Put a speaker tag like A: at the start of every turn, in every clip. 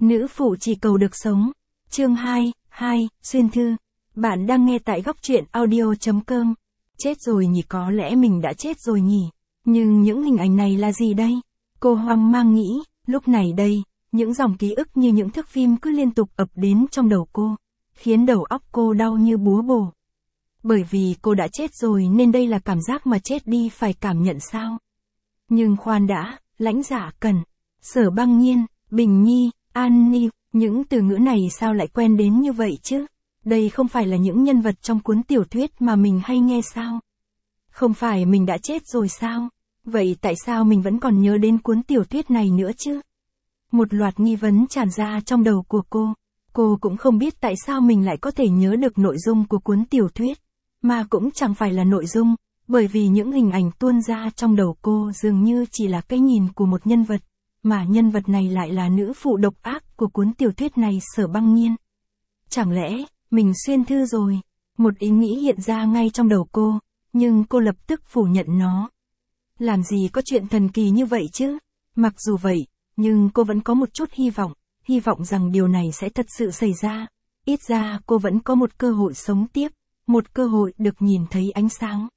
A: Nữ phụ chỉ cầu được sống. Chương 2, xuyên thư. Bạn đang nghe tại góc truyện audio.com. Chết rồi nhỉ, có lẽ mình đã chết rồi nhỉ. Nhưng những hình ảnh này là gì đây? Cô hoang mang nghĩ, lúc này đây, những dòng ký ức như những thước phim cứ liên tục ập đến trong đầu cô, khiến đầu óc cô đau như búa bổ. Bởi vì cô đã chết rồi nên đây là cảm giác mà chết đi phải cảm nhận sao? Nhưng khoan đã, Lãnh Dạ Cần, Sở Băng Nhiên, Bình Nhi, An Ni, những từ ngữ này sao lại quen đến như vậy chứ? Đây không phải là những nhân vật trong cuốn tiểu thuyết mà mình hay nghe sao? Không phải mình đã chết rồi sao? Vậy tại sao mình vẫn còn nhớ đến cuốn tiểu thuyết này nữa chứ? Một loạt nghi vấn tràn ra trong đầu của cô. Cô cũng không biết tại sao mình lại có thể nhớ được nội dung của cuốn tiểu thuyết, mà cũng chẳng phải là nội dung, bởi vì những hình ảnh tuôn ra trong đầu cô dường như chỉ là cái nhìn của một nhân vật, mà nhân vật này lại là nữ phụ độc ác của cuốn tiểu thuyết này, Sở Băng Nhiên. Chẳng lẽ, mình xuyên thư rồi? Một ý nghĩ hiện ra ngay trong đầu cô, nhưng cô lập tức phủ nhận nó. Làm gì có chuyện thần kỳ như vậy chứ? Mặc dù vậy, nhưng cô vẫn có một chút hy vọng rằng điều này sẽ thật sự xảy ra. Ít ra cô vẫn có một cơ hội sống tiếp, một cơ hội được nhìn thấy ánh sáng.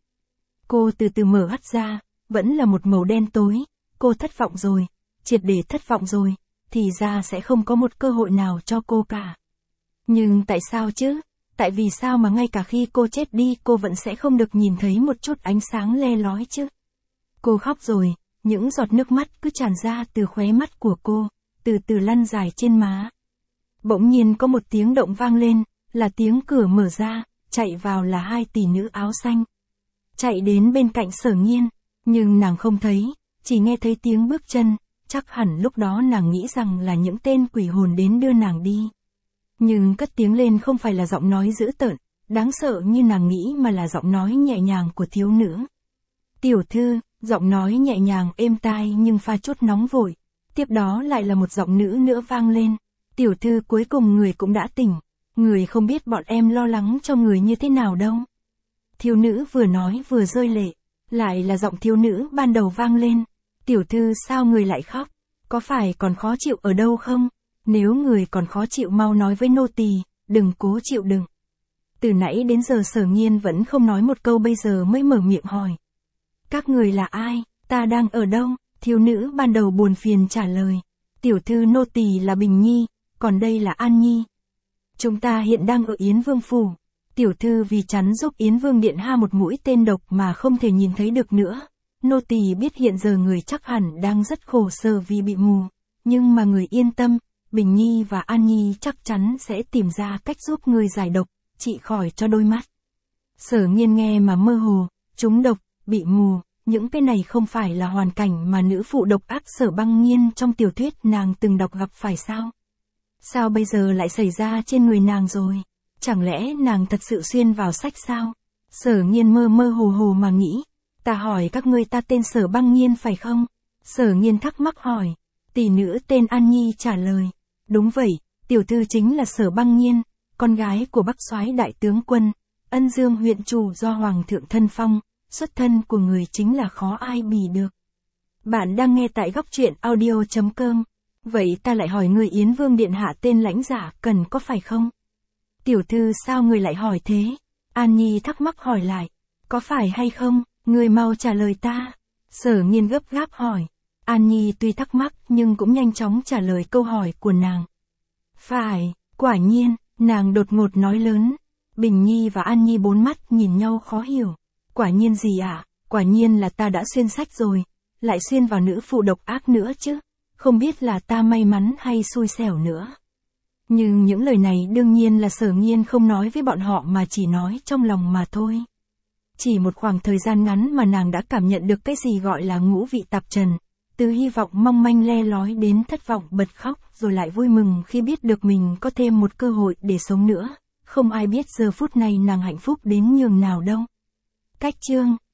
A: Cô từ từ mở mắt ra, vẫn là một màu đen tối. Cô thất vọng rồi, triệt để thất vọng rồi, thì ra sẽ không có một cơ hội nào cho cô cả. Nhưng tại sao chứ? Tại vì sao mà ngay cả khi cô chết đi cô vẫn sẽ không được nhìn thấy một chút ánh sáng le lói chứ? Cô khóc rồi, những giọt nước mắt cứ tràn ra từ khóe mắt của cô, từ từ lăn dài trên má. Bỗng nhiên có một tiếng động vang lên, là tiếng cửa mở ra, chạy vào là hai tỷ nữ áo xanh. Chạy đến bên cạnh Sở Nghiên, nhưng nàng không thấy, chỉ nghe thấy tiếng bước chân, chắc hẳn lúc đó nàng nghĩ rằng là những tên quỷ hồn đến đưa nàng đi. Nhưng cất tiếng lên không phải là giọng nói dữ tợn, đáng sợ như nàng nghĩ mà là giọng nói nhẹ nhàng của thiếu nữ. Tiểu thư, giọng nói nhẹ nhàng êm tai nhưng pha chút nóng vội. Tiếp đó lại là một giọng nữ nữa vang lên. Tiểu thư, cuối cùng người cũng đã tỉnh. Người không biết bọn em lo lắng cho người như thế nào đâu. Thiếu nữ vừa nói vừa rơi lệ. Lại là giọng thiếu nữ ban đầu vang lên. Tiểu thư, sao người lại khóc? Có phải còn khó chịu ở đâu không? Nếu người còn khó chịu mau nói với nô tỳ, đừng cố chịu đựng. Từ nãy đến giờ Sở Nghiên vẫn không nói một câu, bây giờ mới mở miệng hỏi. Các người là ai? Ta đang ở đâu? Thiếu nữ ban đầu buồn phiền trả lời. Tiểu thư, nô tỳ là Bình Nhi, còn đây là An Nhi. Chúng ta hiện đang ở Yến Vương Phủ. Tiểu thư vì chắn giúp Yến Vương Điện Hạ một mũi tên độc mà không thể nhìn thấy được nữa. Nô tỳ biết hiện giờ người chắc hẳn đang rất khổ sở vì bị mù. Nhưng mà người yên tâm, Bình Nhi và An Nhi chắc chắn sẽ tìm ra cách giúp người giải độc, trị khỏi cho đôi mắt. Sở Nghiên nghe mà mơ hồ, trúng độc, bị mù, những cái này không phải là hoàn cảnh mà nữ phụ độc ác Sở Băng Nhiên trong tiểu thuyết nàng từng đọc gặp phải sao? Sao bây giờ lại xảy ra trên người nàng rồi? Chẳng lẽ nàng thật sự xuyên vào sách sao? Sở Nghiên mơ mơ hồ hồ mà nghĩ. Ta hỏi các ngươi, ta tên Sở Băng Nhiên phải không? Sở Nghiên thắc mắc hỏi. Tỷ nữ tên An Nhi trả lời. Đúng vậy, tiểu thư chính là Sở Băng Nhiên, con gái của Bắc Soái đại tướng quân, Ân Dương huyện chủ do Hoàng thượng thân phong, xuất thân của người chính là khó ai bì được. Bạn đang nghe tại góc truyện audio.com. Vậy ta lại hỏi người, Yến Vương Điện Hạ tên Lãnh Dạ Cần có phải không? Tiểu thư, sao người lại hỏi thế? An Nhi thắc mắc hỏi lại. Có phải hay không, người mau trả lời ta. Sở Nghiên gấp gáp hỏi. An Nhi tuy thắc mắc nhưng cũng nhanh chóng trả lời câu hỏi của nàng. Phải, quả nhiên, nàng đột ngột nói lớn. Bình Nhi và An Nhi bốn mắt nhìn nhau khó hiểu. Quả nhiên gì ạ? Quả nhiên là ta đã xuyên sách rồi, lại xuyên vào nữ phụ độc ác nữa chứ. Không biết là ta may mắn hay xui xẻo nữa. Nhưng những lời này đương nhiên là Sở Nghiên không nói với bọn họ mà chỉ nói trong lòng mà thôi. Chỉ một khoảng thời gian ngắn mà nàng đã cảm nhận được cái gì gọi là ngũ vị tạp trần. Từ hy vọng mong manh le lói đến thất vọng bật khóc, rồi lại vui mừng khi biết được mình có thêm một cơ hội để sống nữa. Không ai biết giờ phút này nàng hạnh phúc đến nhường nào đâu. Cách chương